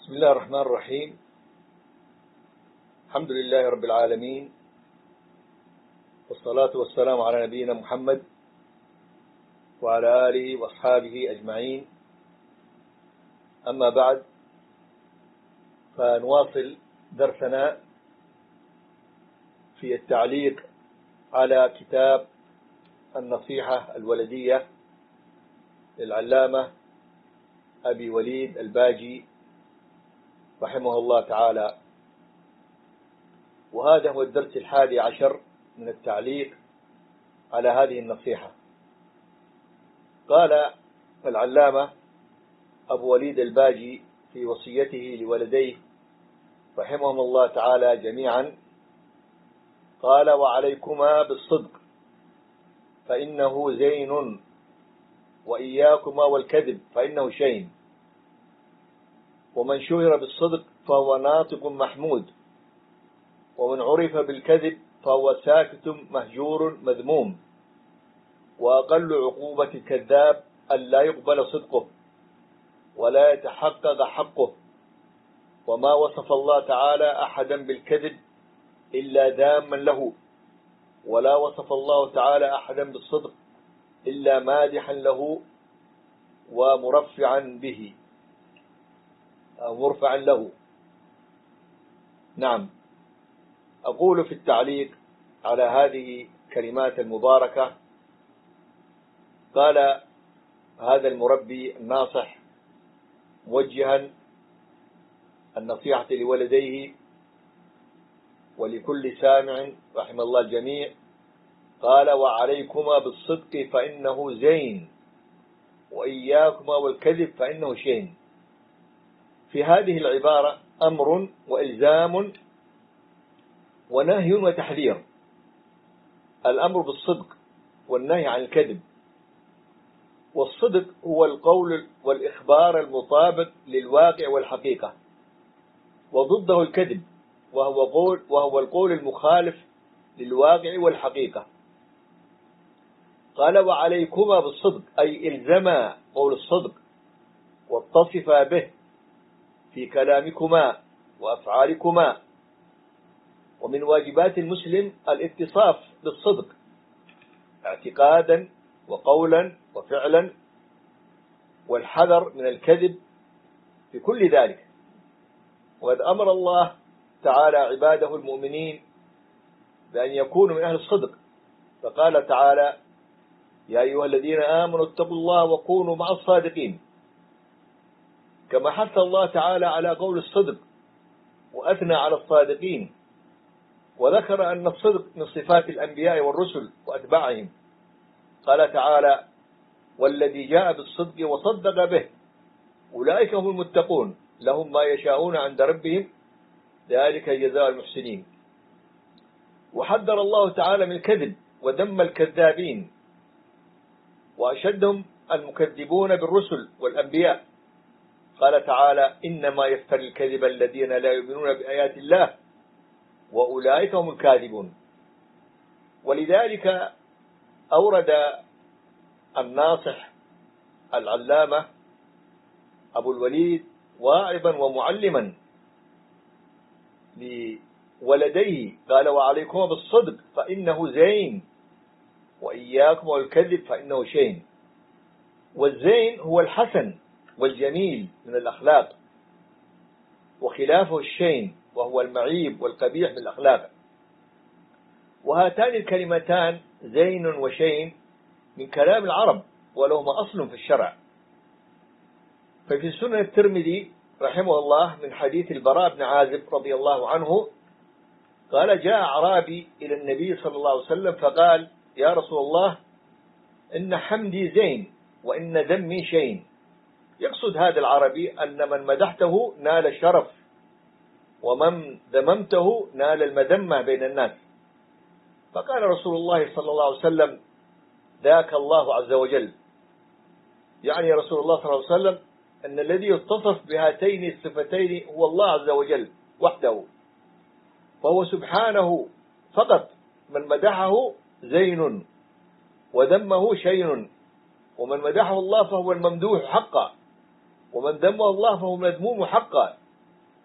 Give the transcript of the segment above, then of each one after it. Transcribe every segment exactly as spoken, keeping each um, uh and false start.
بسم الله الرحمن الرحيم. الحمد لله رب العالمين، والصلاة والسلام على نبينا محمد وعلى آله وأصحابه أجمعين. أما بعد، فنواصل درسنا في التعليق على كتاب النصيحة الولدية للعلامة أبي وليد الباجي رحمه الله تعالى، وهذا هو الدرس الحادي عشر من التعليق على هذه النصيحة. قال العلامة أبو وليد الباجي في وصيته لولديه رحمهم الله تعالى جميعا، قال: وعليكما بالصدق فإنه زين، وإياكما والكذب فإنه شين، ومن شهر بالصدق فهو ناطق محمود، ومن عرف بالكذب فهو ساكت مهجور مذموم، وأقل عقوبة الكذاب أن لا يقبل صدقه ولا يتحقق حقه. وما وصف الله تعالى أحدا بالكذب إلا ذاما له، ولا وصف الله تعالى أحدا بالصدق إلا مادحا له ومرفعا به أو مرفعا له. نعم، أقول في التعليق على هذه الكلمات المباركة، قال هذا المربي الناصح موجها النصيحة لولديه ولكل سامع رحم الله الجميع، قال: وعليكما بالصدق فإنه زين، وإياكما والكذب فإنه شين. في هذه العبارة أمر وإلزام ونهي وتحذير. الأمر بالصدق والنهي عن الكذب. والصدق هو القول والإخبار المطابق للواقع والحقيقة، وضده الكذب وهو قول وهو القول المخالف للواقع والحقيقة. قال: وعليكما بالصدق، أي إلزما قول الصدق واتصفا به في كلامكما وأفعالكما. ومن واجبات المسلم الاتصاف بالصدق اعتقادا وقولا وفعلا، والحذر من الكذب في كل ذلك. وقد أمر الله تعالى عباده المؤمنين بأن يكونوا من أهل الصدق، فقال تعالى: يا أيها الذين آمنوا اتقوا الله وكونوا مع الصادقين. كما حث الله تعالى على قول الصدق وأثنى على الصادقين، وذكر أن الصدق من صفات الأنبياء والرسل وأتباعهم. قال تعالى: والذي جاء بالصدق وصدق به أولئك هم المتقون لهم ما يشاءون عند ربهم ذلك جزاء المحسنين. وحذر الله تعالى من الكذب وذم الكذابين، وأشدهم المكذبون بالرسل والأنبياء. قال تعالى: إنما يفتري الكذب الذين لا يؤمنون بآيات الله وأولئك هم الكاذبون. ولذلك أورد الناصح العلامة أبو الوليد واعظا ومعلما لولديه، قال: وعليكم بالصدق فإنه زين، وإياكم والكذب فإنه شين. والزين هو الحسن والجميل من الأخلاق، وخلافه الشين وهو المعيب والقبيح من الأخلاق. وهاتان الكلمتان زين وشين من كلام العرب، ولهما أصل في الشرع. ففي سنن الترمذي رحمه الله من حديث البراء بن عازب رضي الله عنه قال: جاء أعرابي إلى النبي صلى الله عليه وسلم فقال: يا رسول الله، إن حمدي زين وإن ذمي شين. يقصد هذا العربي أن من مدحته نال الشرف، ومن ذممته نال المذمة بين الناس. فقال رسول الله صلى الله عليه وسلم: ذاك الله عز وجل. يعني رسول الله صلى الله عليه وسلم أن الذي يتصف بهاتين الصفتين هو الله عز وجل وحده، فهو سبحانه فقط. من مدحه زين وذمه شين، ومن مدحه الله فهو الممدوح حقا، ومن ذمه الله فهو مذموم حقا.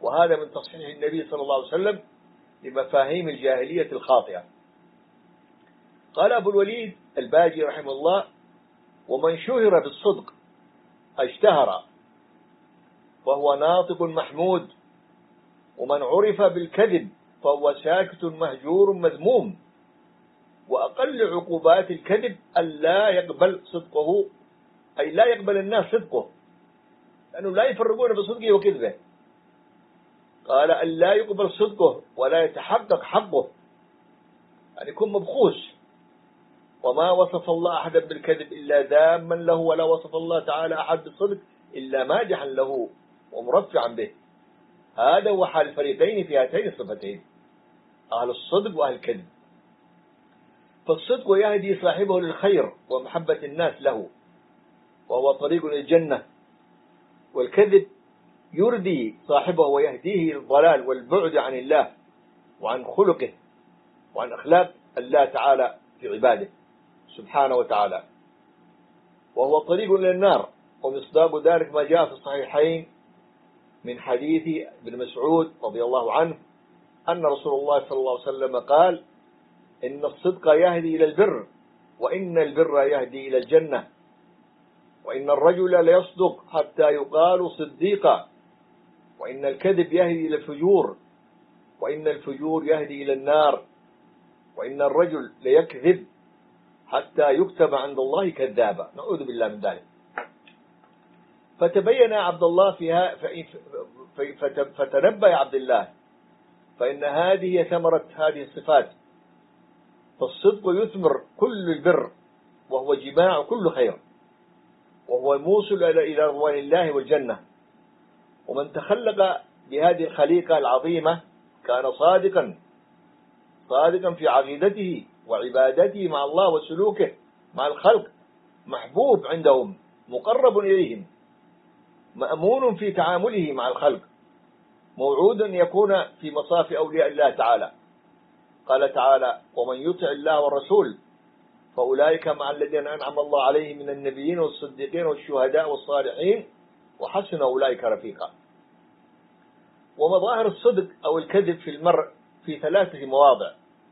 وهذا من تصحيح النبي صلى الله عليه وسلم لمفاهيم الجاهلية الخاطئة. قال أبو الوليد الباجي رحمه الله: ومن شهر بالصدق اشتهر فهو ناطق محمود، ومن عرف بالكذب فهو ساكت مهجور مذموم، وأقل عقوبات الكذب ألا يقبل صدقه، أي لا يقبل الناس صدقه، لأنه لا يفرقون بصدقه وكذبه. قال ألا يقبل صدقه ولا يتحقق حقه، يعني يكون مبخوس. وما وصف الله أحدا بالكذب إلا ذاما له، ولا وصف الله تعالى أحد بالصدق إلا مادحا له ومرفعا به. هذا هو حال الفريقين في هاتين الصفتين، أهل الصدق وأهل الكذب. فالصدق يهدي صاحبه للخير ومحبة الناس له، وهو طريق للجنة، والكذب يردي صاحبه ويهديه للضلال والبعد عن الله وعن خلقه وعن أخلاق الله تعالى في عباده سبحانه وتعالى، وهو طريق إلى النار. ومصداق ذلك ما جاء في الصحيحين من حديث ابن مسعود رضي الله عنه أن رسول الله صلى الله عليه وسلم قال: إن الصدق يهدي إلى البر، وإن البر يهدي إلى الجنة، وإن الرجل ليصدق حتى يقال صديقا، وإن الكذب يهدي إلى الفجور، وإن الفجور يهدي إلى النار، وإن الرجل ليكذب حتى يكتب عند الله كذابا، نعوذ بالله من ذلك. فتبين عبد الله فيها فتنبأ عبد الله، فإن هذه هي ثمرة هذه الصفات. فالصدق يثمر كل البر، وهو جماع كل خير، وهو الموصل إلى رضوان الله والجنة. ومن تخلق بهذه الخليقة العظيمة كان صادقا صادقا في عقيدته وعبادته مع الله وسلوكه مع الخلق، محبوب عندهم، مقرب إليهم، مأمون في تعامله مع الخلق، موعود أن يكون في مصاف أولياء الله تعالى. قال تعالى: ومن يطع الله والرسول فأولئك مع الذين أنعم الله عليهم من النبيين والصديقين والشهداء والصالحين وحسن أولئك رفيقا. ومظاهر الصدق أو الكذب في المرء في ثلاثة مواضع: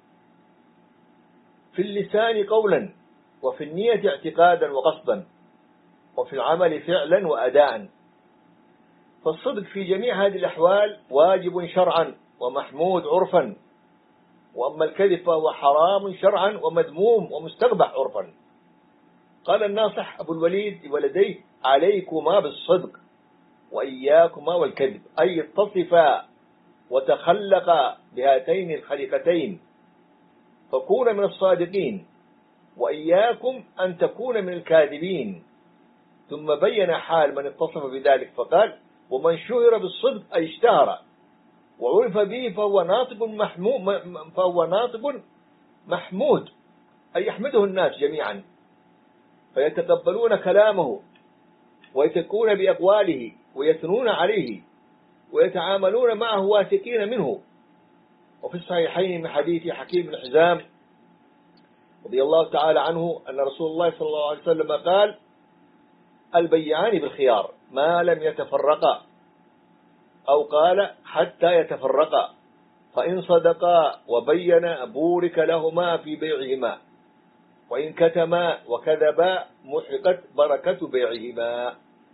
في اللسان قولا، وفي النية اعتقادا وقصدا، وفي العمل فعلا وأداء. فالصدق في جميع هذه الأحوال واجب شرعا ومحمود عرفا، وأما الكذب فهو حرام شرعا ومذموم ومستقبح عرفا. قال الناصح أبو الوليد لولديه: عليكما بالصدق وإياكما والكذب، أي اتصفا وتخلقا بهاتين الخليقتين، فكون من الصادقين، وإياكم أن تكون من الكاذبين. ثم بين حال من اتصف بذلك فقال: ومن شهر بالصدق أي اشتهر وعرف به فهو ناطق محمود فهو ناطق محمود أي يحمده الناس جميعا، فيتقبلون كلامه ويتكون بأقواله ويثنون عليه ويتعاملون معه واثقين منه. وفي الصحيحين من حديث حكيم بن حزام رضي الله تعالى عنه أن رسول الله صلى الله عليه وسلم قال: البيعان بالخيار ما لم يتفرقا، أو قال حتى يتفرقا، فإن صدقا وبينا بورك لهما في بيعهما، وإن كتما وكذبا محقت بركة بيعهما.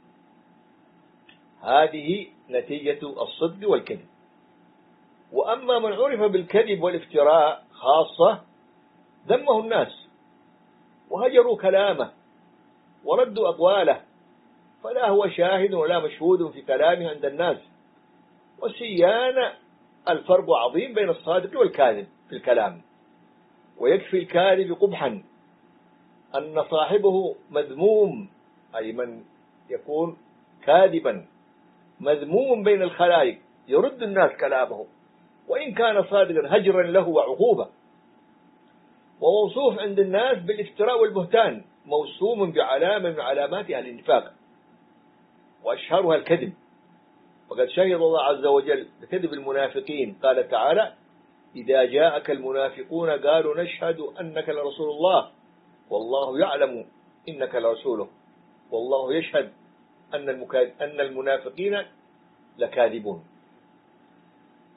هذه نتيجة الصدق والكذب. وأما من عرف بالكذب والافتراء خاصة ذمه الناس وهجروا كلامه وردوا أقواله، فلا هو شاهد ولا مشهود في كلامه عند الناس. وسيان الفرق عظيم بين الصادق والكاذب في الكلام. ويكفي الكاذب قبحا أن صاحبه مذموم، أي من يكون كاذبا مذموم بين الخلائق، يرد الناس كلامه وإن كان صادقا هجرا له وعقوبة. وموصوف عند الناس بالافتراء والبهتان، موسوم بعلامة من علاماتها النفاق، وأشهرها الكذب. وقد شهد الله عز وجل بكذب المنافقين، قال تعالى: إذا جاءك المنافقون قالوا نشهد أنك لرسول الله والله يعلم إنك لرسوله والله يشهد أن أن المنافقين لكاذبون.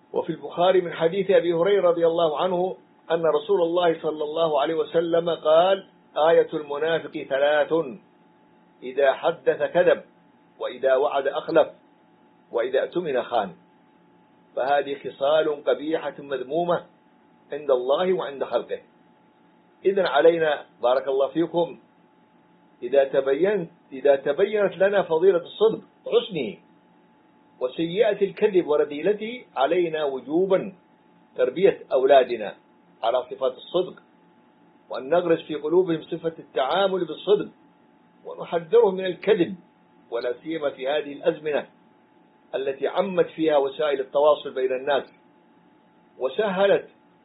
وفي البخاري من حديث أبي هريرة رضي الله عنه أن رسول الله صلى الله عليه وسلم قال: آية المنافق ثلاث: إذا حدث كذب، وإذا وعد أخلف، وإذا اؤتمن خان. فهذه خصال قبيحة مذمومة عند الله وعند خلقه. إذن علينا بارك الله فيكم إذا تبينت إذا تبينت لنا فضيلة الصدق وحسنه وسيئة الكذب ورذيلته، علينا وجوبا تربية أولادنا على صفات الصدق، وأن نغرس في قلوبهم صفة التعامل بالصدق، ونحذرهم من الكذب، ولا سيما في هذه الأزمنة التي عمت فيها وسائل التواصل بين الناس وسهلت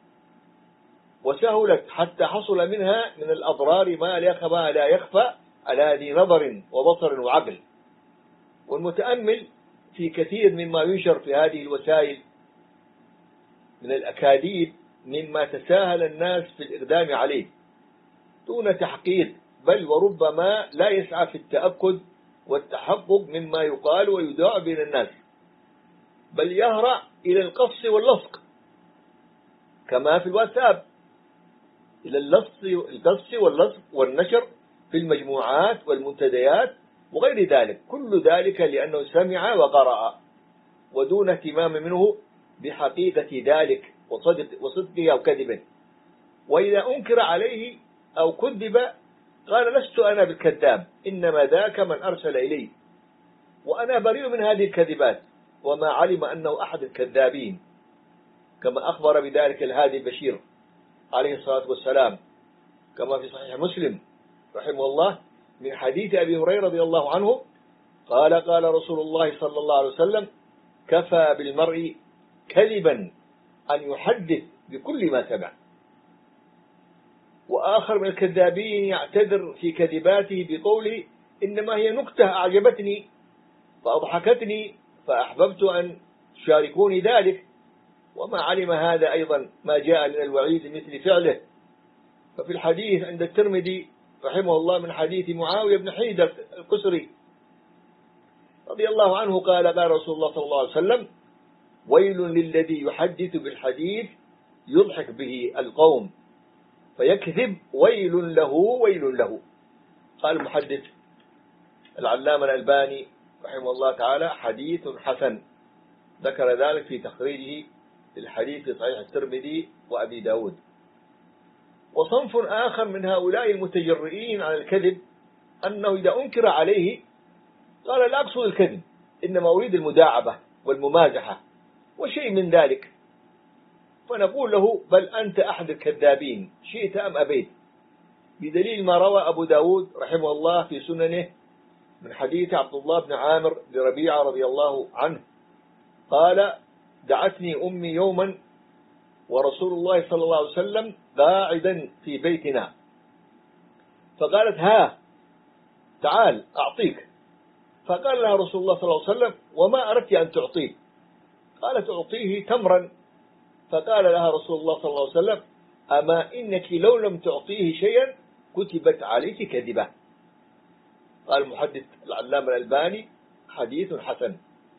وسهلت حتى حصل منها من الأضرار ما لا يخفى على ذي نظر وبصر وعقل. والمتأمل في كثير مما ينشر في هذه الوسائل من الأكاذيب مما تساهل الناس في الإقدام عليه دون تحقيق، بل وربما لا يسعى في التأكد والتحقق مما يقال ويذاع بين الناس، بل يهرع إلى القص واللصق كما في الواتساب، إلى القص واللصق والنشر في المجموعات والمنتديات وغير ذلك، كل ذلك لأنه سمع وقرأ ودون اهتمام منه بحقيقة ذلك وصدق وصدقه أو كذبه. وإذا أنكر عليه أو كذب قال: لست أنا بالكذاب، إنما ذاك من أرسل إلي، وأنا بريء من هذه الكذبات، وما علم أنه أحد الكذابين، كما أخبر بذلك الهادي البشير عليه الصلاة والسلام، كما في صحيح مسلم رحمه الله من حديث أبي هريرة رضي الله عنه قال: قال رسول الله صلى الله عليه وسلم: كفى بالمرء كذبا أن يحدث بكل ما سمع. وآخر من الكذابين يعتذر في كذباته بقوله: إنما هي نكتة أعجبتني فأضحكتني فأحببت أن تشاركوني ذلك، وما علم هذا أيضا ما جاء من الوعيد مثل فعله. ففي الحديث عند الترمذي رحمه الله من حديث معاوية بن حيدة القسري رضي الله عنه قال: قال رسول الله صلى الله عليه وسلم: ويل للذي يحدث بالحديث يضحك به القوم فيكذب، ويل له ويل له. قال المحدث العلامة الألباني رحمه الله تعالى: حديث حسن، ذكر ذلك في تخريجه للحديث في صحيح الترمذي وأبي داود. وصنف آخر من هؤلاء المتجرئين على الكذب أنه إذا أنكر عليه قال: لا أقصد الكذب، إنما أريد المداعبة والممازحة وشيء من ذلك، فنقول له: بل أنت أحد الكذابين شئت أم أبيت، بدليل ما روى أبو داود رحمه الله في سننه من حديث عبد الله بن عامر بربيعة رضي الله عنه قال: دعتني أمي يوما ورسول الله صلى الله عليه وسلم قاعدا في بيتنا، فقالت: ها تعال أعطيك. فقال لها رسول الله صلى الله عليه وسلم: وما أردت أن تعطيه؟ قالت: أعطيه تمرا. فقال لها رسول الله صلى الله عليه وسلم: أما إنك لو لم تعطيه شيئا كتبت عليك كذبة. قال المحدث العلامة الألباني: حديث حسن.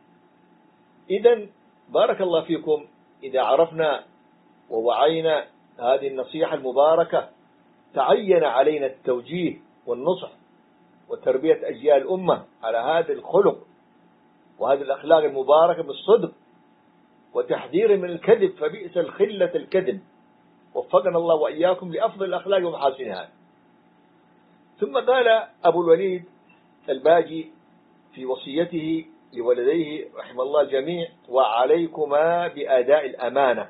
إذن بارك الله فيكم إذا عرفنا ووعينا هذه النصيحة المباركة تعين علينا التوجيه والنصح وتربية أجيال الأمة على هذا الخلق وهذه الأخلاق المباركة بالصدق وتحذير من الكذب، فبئس الخلة الكذب. وفقنا الله وإياكم لأفضل الأخلاق ومحاسنها. ثم قال أبو الوليد الباجي في وصيته لولديه رحمه الله الجميع: وعليكما بأداء الأمانة،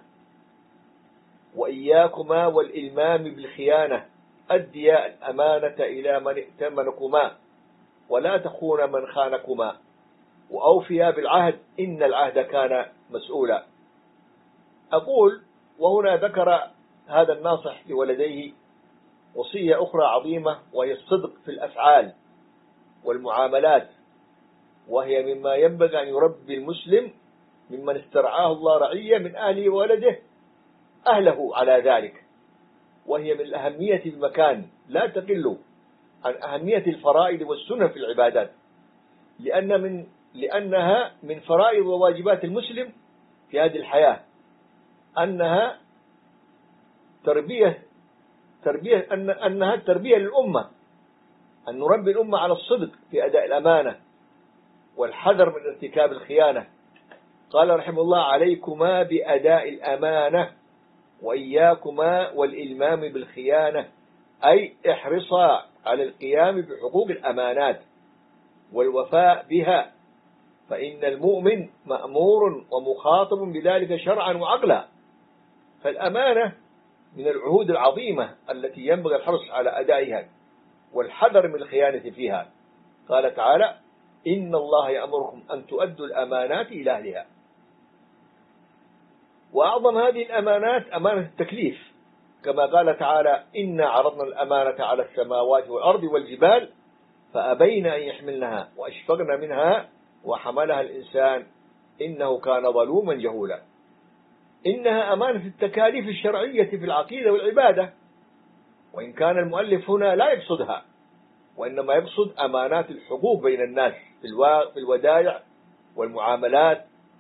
وإياكما والإلمام بالخيانة، أديا الأمانة إلى من ائتمنكما ولا تخون من خانكما، وأوفيا بالعهد إن العهد كان مسؤولا. أقول وهنا ذكر هذا الناصح لولديه وصية أخرى عظيمة، وهي الصدق في الأفعال والمعاملات، وهي مما ينبغي أن يربي المسلم ممن استرعاه الله رعية من أهله وولده أهله على ذلك، وهي من الأهمية بمكان لا تقل عن أهمية الفرائض والسنن في العبادات، لأن من لأنها من فرائض وواجبات المسلم في هذه الحياة، أنها تربية تربية أن أنها تربية للأمة، أن نربي الأمة على الصدق في أداء الأمانة والحذر من ارتكاب الخيانة. قال رحمه الله: عليكما بأداء الأمانة وإياكما والإلمام بالخيانة، أي احرصا على القيام بحقوق الأمانات والوفاء بها، فإن المؤمن مأمور ومخاطب بذلك شرعا وعقلا. فالأمانة من العهود العظيمة التي ينبغي الحرص على أدائها والحذر من الخيانة فيها. قال تعالى: إن الله يأمركم أن تؤدوا الأمانات إلى أهلها. وأعظم هذه الأمانات أمانة التكليف، كما قال تعالى: إنا عرضنا الأمانة على السماوات والأرض والجبال فأبين أن يحملنها وأشفقن منها وحملها الإنسان إنه كان ظلوما جهولا. إنها أمانة التكاليف الشرعية في العقيدة والعبادة، وإن كان المؤلف هنا لا يقصدها، وإنما يقصد أمانات الحقوق بين الناس في الودائع والمعاملات.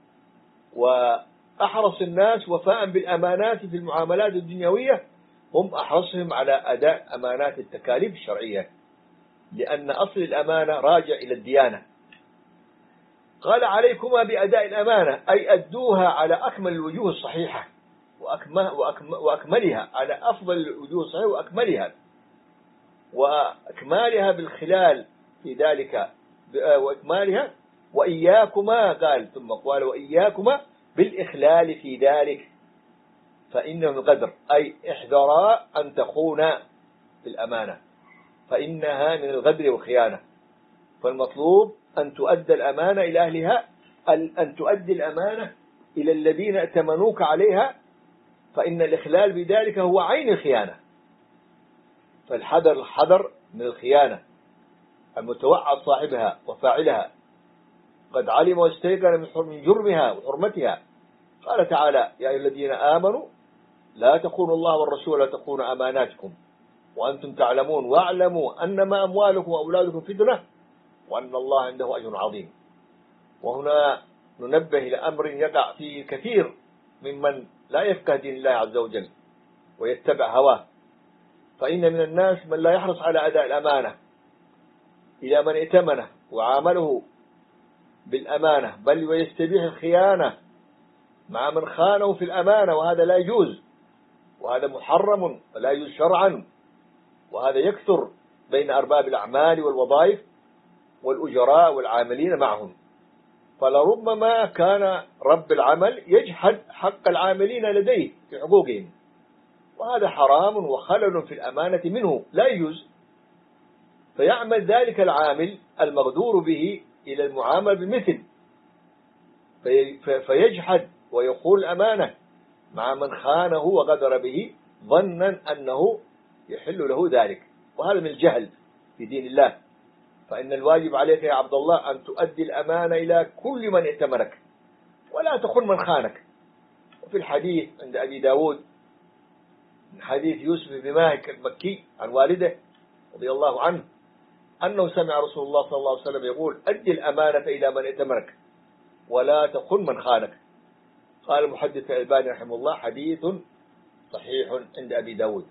وأحرص الناس وفاء بالأمانات في المعاملات الدنيوية هم أحرصهم على أداء أمانات التكاليف الشرعية، لأن أصل الأمانة راجع إلى الديانة. قال: عليكما بأداء الأمانة، أي أدوها على أكمل الوجوه الصحيحة وأكملها، على أفضل الوجوه الصحيحة وأكملها وأكمالها بالخلال في ذلك وأكمالها. وإياكما، قال ثم قال: وإياكما بالإخلال في ذلك، فإنه الغدر، أي احذرا أن تخونا في الأمانة، فإنها من الغدر والخيانة. فالمطلوب أن تؤدي الأمانة إلى أهلها، أن تؤدي الأمانة إلى الذين ائتمنوك عليها، فإن الإخلال بذلك هو عين الخيانة. فالحذر الحذر من الخيانة المتوعد صاحبها وفاعلها قد علم واستيقن من جرمها وحرمتها. قال تعالى: يا أيها الذين آمنوا لا تخونوا الله والرسول ولا تخونوا أماناتكم وأنتم تعلمون واعلموا أنما أموالكم وأولادكم فتنة وأن الله عنده أجر عظيم. وهنا ننبه إلى أمر يقع فيه كثير ممن لا يفقه دين الله عز وجل ويتبع هواه. فإن من الناس من لا يحرص على أداء الأمانة إلى من ائتمنه وعامله بالأمانة، بل ويستبيح الخيانة مع من خانه في الأمانة، وهذا لا يجوز، وهذا محرم ولا يجوز شرعا. وهذا يكثر بين أرباب الأعمال والوظائف والأجراء والعاملين معهم. فلربما كان رب العمل يجحد حق العاملين لديه في حقوقهم، وهذا حرام وخلل في الأمانة منه لا يجوز. فيعمل ذلك العامل المغدور به إلى المعامل بمثل، فيجحد ويخون الأمانة مع من خانه وغدر به ظنا أنه يحل له ذلك، وهذا من الجهل في دين الله. فإن الواجب عليك يا عبد الله أن تؤدي الأمانة إلى كل من ائتمنك ولا تخن من خانك. وفي الحديث عند أبي داود من حديث يوسف بن ماهك المكي عن والده رضي الله عنه أنه سمع رسول الله صلى الله عليه وسلم يقول: أدي الأمانة إلى من ائتمنك ولا تخن من خانك. قال المحدث الألباني رحمه الله: حديث صحيح عند أبي داود.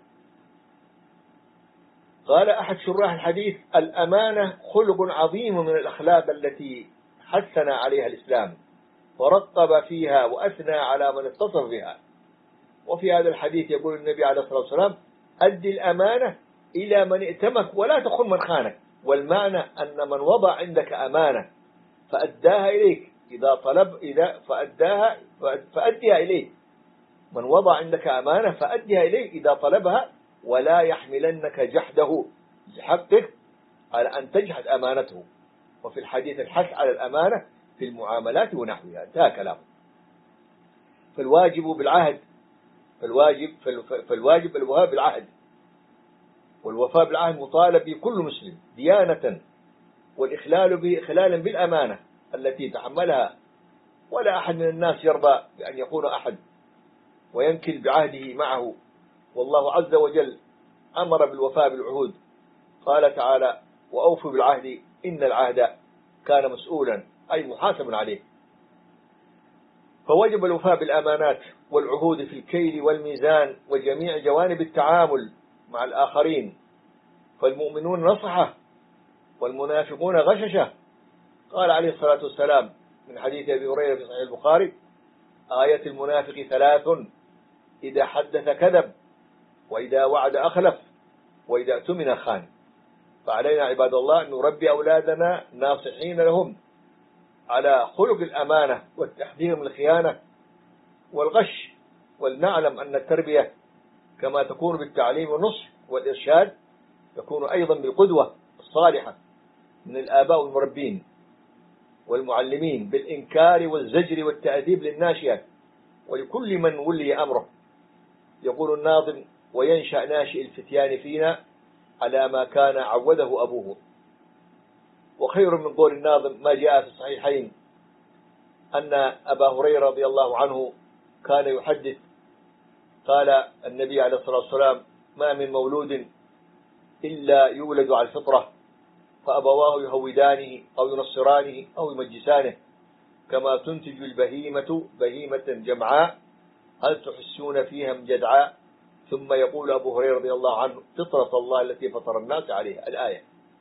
قال أحد شراح الحديث: الأمانة خلق عظيم من الأخلاق التي حثنا عليها الإسلام ورقب فيها وأثنى على من اتصف بها. وفي هذا الحديث يقول النبي عليه الصلاة والسلام: أدي الأمانة إلى من ائتمك ولا تخن من خانك. والمعنى أن من وضع عندك أمانة فأداها إليك إذا طلب إذا فأداها فأديها إليه. من وضع عندك أمانة فأديها إليه إذا طلبها، ولا يحملنك جحده لحقك على أن تجحد أمانته. وفي الحديث الحث على الأمانة في المعاملات ونحوها. انتهى كلامه. فالواجب بالعهد فالواجب فالواجب الوفاء بالعهد، والوفاء بالعهد مطالب به كل مسلم ديانة، والإخلال به إخلالا بالأمانة التي تحملها. ولا أحد من الناس يرضى بأن يكون أحد وينكل بعهده معه. والله عز وجل أمر بالوفاء بالعهود. قال تعالى: وأوفوا بالعهد إن العهد كان مسؤولا، أي محاسب عليه. فوجب الوفاء بالأمانات والعهود في الكيل والميزان وجميع جوانب التعامل مع الآخرين، فالمؤمنون نصحة والمنافقون غششة. قال عليه الصلاة والسلام من حديث أبي هريرة في صحيح البخاري: آية المنافق ثلاث: إذا حدث كذب، وإذا وعد أخلف، وإذا اؤتمن خان. فعلينا عباد الله أن نربي أولادنا ناصحين لهم على خلق الأمانة والتحذير من الخيانة والغش، ولنعلم أن التربية كما تكون بالتعليم والنصح والإرشاد تكون أيضا بالقدوة الصالحة من الآباء والمربين والمعلمين، بالإنكار والزجر والتأديب للناشئة ولكل من ولي أمره. يقول الناظم: وينشأ ناشئ الفتيان فينا على ما كان عوده أبوه. وخير من قول الناظم ما جاء في الصحيحين أن أبا هريرة رضي الله عنه كان يحدث، قال النبي عليه الصلاة والسلام: ما من مولود إلا يولد على الفطرة، فأبواه يهودانه أو ينصرانه أو يمجسانه، كما تنتج البهيمة بهيمة جمعاء، هل تحسون فيها من جدعاء. ثم يقول أبو هريرة رضي الله عنه: فطرة الله التي فطر الناس عليها. الآية.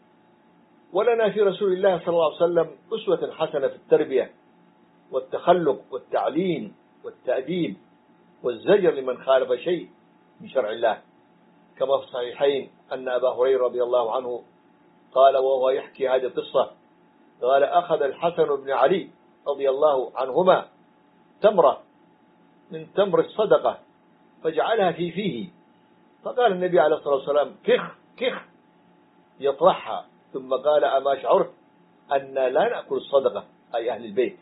ولنا في رسول الله صلى الله عليه وسلم أسوة حسنة في التربية والتخلق والتعليم والتأديب والزجر لمن خالف شيء من شرع الله، كما في الصحيحين أن أبا هريرة رضي الله عنه قال وهو يحكي هذه القصة، قال: أخذ الحسن بن علي رضي الله عنهما تمرة من تمر الصدقة فجعلها في فيه، فقال النبي عليه الصلاة والسلام: كخ كخ، يطرحها، ثم قال: أما شعرت أن لا نأكل الصدقة، أي أهل البيت.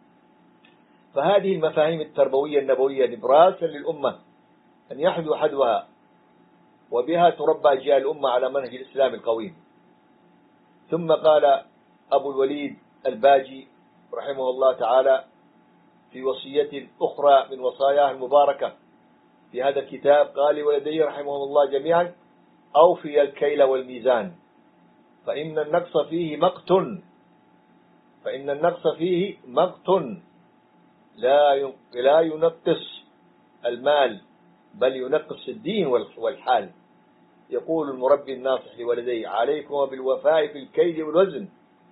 فهذه المفاهيم التربوية النبوية نبراسا للأمة أن يحذو حذوها، وبها تربى أجيال الأمة على منهج الإسلام القويم. ثم قال أبو الوليد الباجي رحمه الله تعالى في وصية أخرى من وصاياه المباركة في هذا الكتاب، قال لولدي رحمه الله جميعا: أوفي الكيل والميزان، فإن النقص فيه مقت فإن النقص فيه مقت لا لا ينقص المال، بل ينقص الدين والحال. يقول المربي الناصح لولديه: عليكم بالوفاء في الكيل والوزن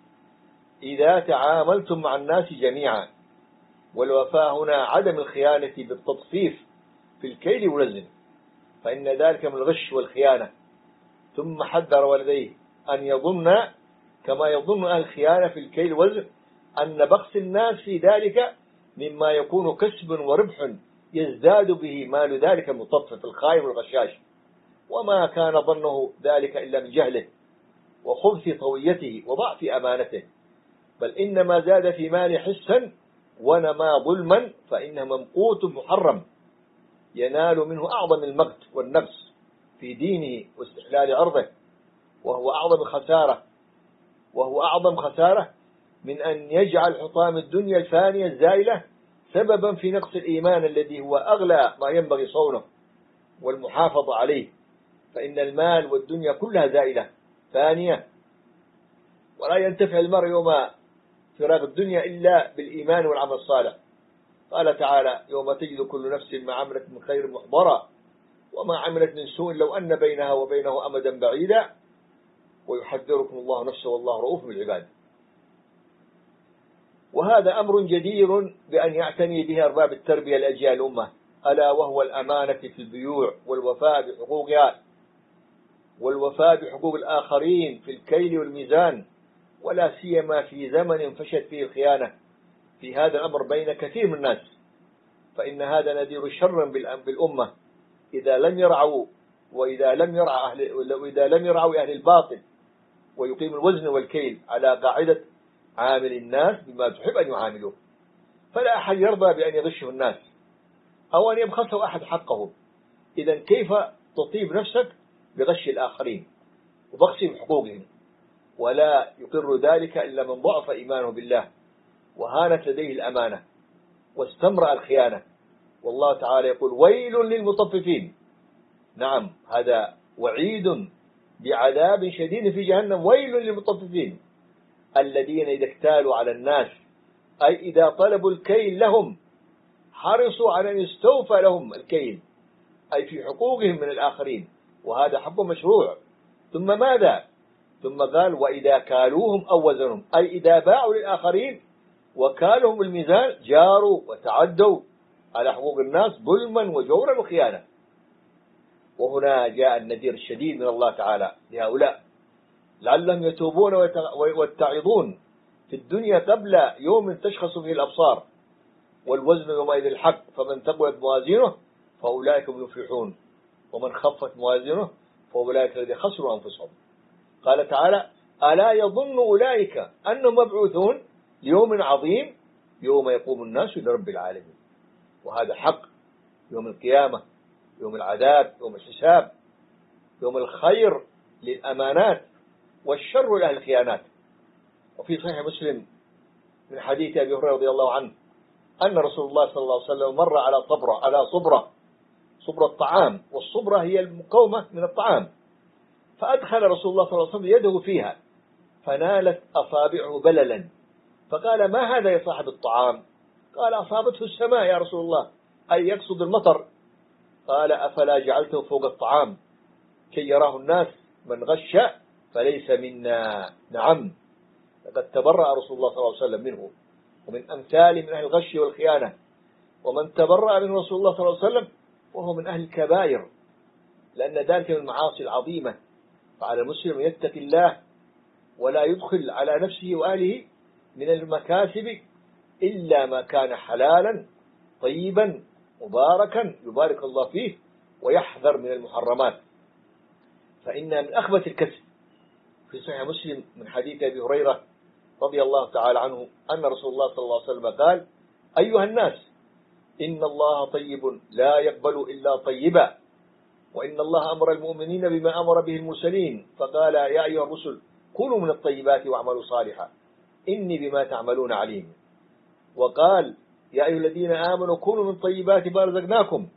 إذا تعاملتم مع الناس جميعا. والوفاء هنا عدم الخيانة بالتطفيف في الكيل والوزن، فإن ذلك من الغش والخيانة. ثم حذر ولديه أن يظن كما يظن أهل الخيانة في الكيل والوزن أن بخس الناس في ذلك مما يكون كسب وربح يزداد به مال ذلك المطفف الخائن والغشاش، وما كان ظنه ذلك إلا من جهله وخبث طويته وضعف أمانته، بل إنما زاد في مال حسا ونما ظلما، فإنه ممقوت محرم ينال منه أعظم المقت والنقص في دينه واستحلال عرضه، وهو أعظم خسارة وهو أعظم خسارة من أن يجعل حطام الدنيا الفانية الزائلة سببا في نقص الإيمان الذي هو أغلى ما ينبغي صونه والمحافظة عليه، فإن المال والدنيا كلها زائلة فانية، ولا ينتفع المرء يوم فراغ الدنيا إلا بالإيمان والعمل الصالح. قال تعالى: يوم تجد كل نفس ما عملت من خير محضرا وما عملت من سوء لو أن بينها وبينه أمدا بعيدا ويحذركم الله نفسه والله رؤوف بالعباد. وهذا أمر جدير بأن يعتني به أرباب التربية لأجيال الأمة، ألا وهو الأمانة في البيوع والوفاء بحقوقها والوفاء بحقوق الآخرين في الكيل والميزان، ولا سيما في زمن فشت فيه الخيانة في هذا الأمر بين كثير من الناس، فإن هذا نذير شر بالأمة إذا لم يرعوا وإذا لم يرعى أهل وإذا لم يرعوا أهل الباطل ويقيم الوزن والكيل على قاعدة عامل الناس بما تحب أن يعاملوه. فلا أحد يرضى بأن يغشه الناس أو أن يبخسه أحد حقه. إذا كيف تطيب نفسك بغش الآخرين وبخسهم حقوقهم؟ ولا يقر ذلك إلا من ضعف إيمانه بالله وهانت لديه الأمانة واستمرأ الخيانة. والله تعالى يقول: ويل للمطففين. نعم، هذا وعيد بعذاب شديد في جهنم. ويل للمطففين الذين إذا اكتالوا على الناس، أي إذا طلبوا الكيل لهم حرصوا على أن يستوفى لهم الكيل، أي في حقوقهم من الآخرين، وهذا حق مشروع. ثم ماذا؟ ثم قال وإذا كالوهم أو وزنهم، أي إذا باعوا للآخرين وكالهم الميزان جاروا وتعدوا على حقوق الناس ظلما وجورا وخيانة. وهنا جاء النذير الشديد من الله تعالى لهؤلاء لعلهم يتوبون ويتعظون في الدنيا قبل يوم تشخص فيه الأبصار، والوزن يومئذ الحق، فمن ثقلت موازينه فأولئك هم المفلحون، ومن خفت موازينه فأولئك الذين خسروا أنفسهم. قال تعالى ألا يظن أولئك أنهم مبعوثون ليوم عظيم يوم يقوم الناس لرب العالمين. وهذا حق، يوم القيامة، يوم العذاب، يوم الحساب، يوم الخير للأمانات والشر لأهل الخيانات. وفي صحيح مسلم من حديث أبي هريرة رضي الله عنه أن رسول الله صلى الله عليه وسلم مر على صبرة على صبرة صبرة الطعام، والصبرة هي المقومة من الطعام، فأدخل رسول الله صلى الله عليه وسلم يده فيها فنالت أصابعه بللا، فقال ما هذا يا صاحب الطعام؟ قال أصابته السماء يا رسول الله، أي يقصد المطر. قال أفلا جعلته فوق الطعام كي يراه الناس، من غش فليس منا. نعم، لقد تبرأ رسول الله صلى الله عليه وسلم منه ومن أمثاله من أهل الغش والخيانة، ومن تبرأ من رسول الله صلى الله عليه وسلم وهو من أهل الكبائر، لأن ذلك من المعاصي العظيمة. فعلى المسلم يتقي الله ولا يدخل على نفسه وآله من المكاسب إلا ما كان حلالا طيبا مباركا يبارك الله فيه، ويحذر من المحرمات، فإن من أخبث الكسب. في صحيح مسلم من حديث أبي هريرة رضي الله تعالى عنه أن رسول الله صلى الله عليه وسلم قال أيها الناس إن الله طيب لا يقبل إلا طيبا، وإن الله أمر المؤمنين بما أمر به المرسلين، فقال يا أيها الرسل كلوا من الطيبات واعملوا صالحا إني بما تعملون عليم. وقال يا أيها الذين آمنوا كلوا من طيبات ما رزقناكم.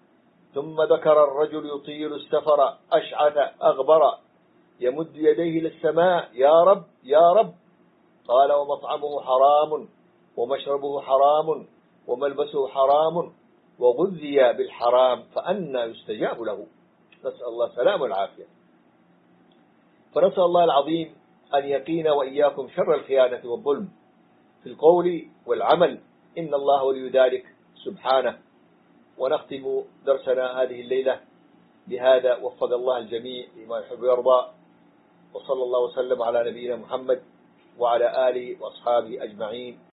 ثم ذكر الرجل يطيل السفر أشعث أغبر يمد يديه للسماء يا رب يا رب، قال ومطعمه حرام ومشربه حرام وملبسه حرام وغذي بالحرام فأنى يستجاب له. نسأل الله السلامة والعافية. فنسأل الله العظيم أن يقينا وإياكم شر الخيانة والظلم في القول والعمل، إن الله ولي ذلك سبحانه. ونختم درسنا هذه الليلة بهذا، وفق الله الجميع لما يحب ويرضى، وصلى الله وسلم على نبينا محمد وعلى آله وأصحابه أجمعين.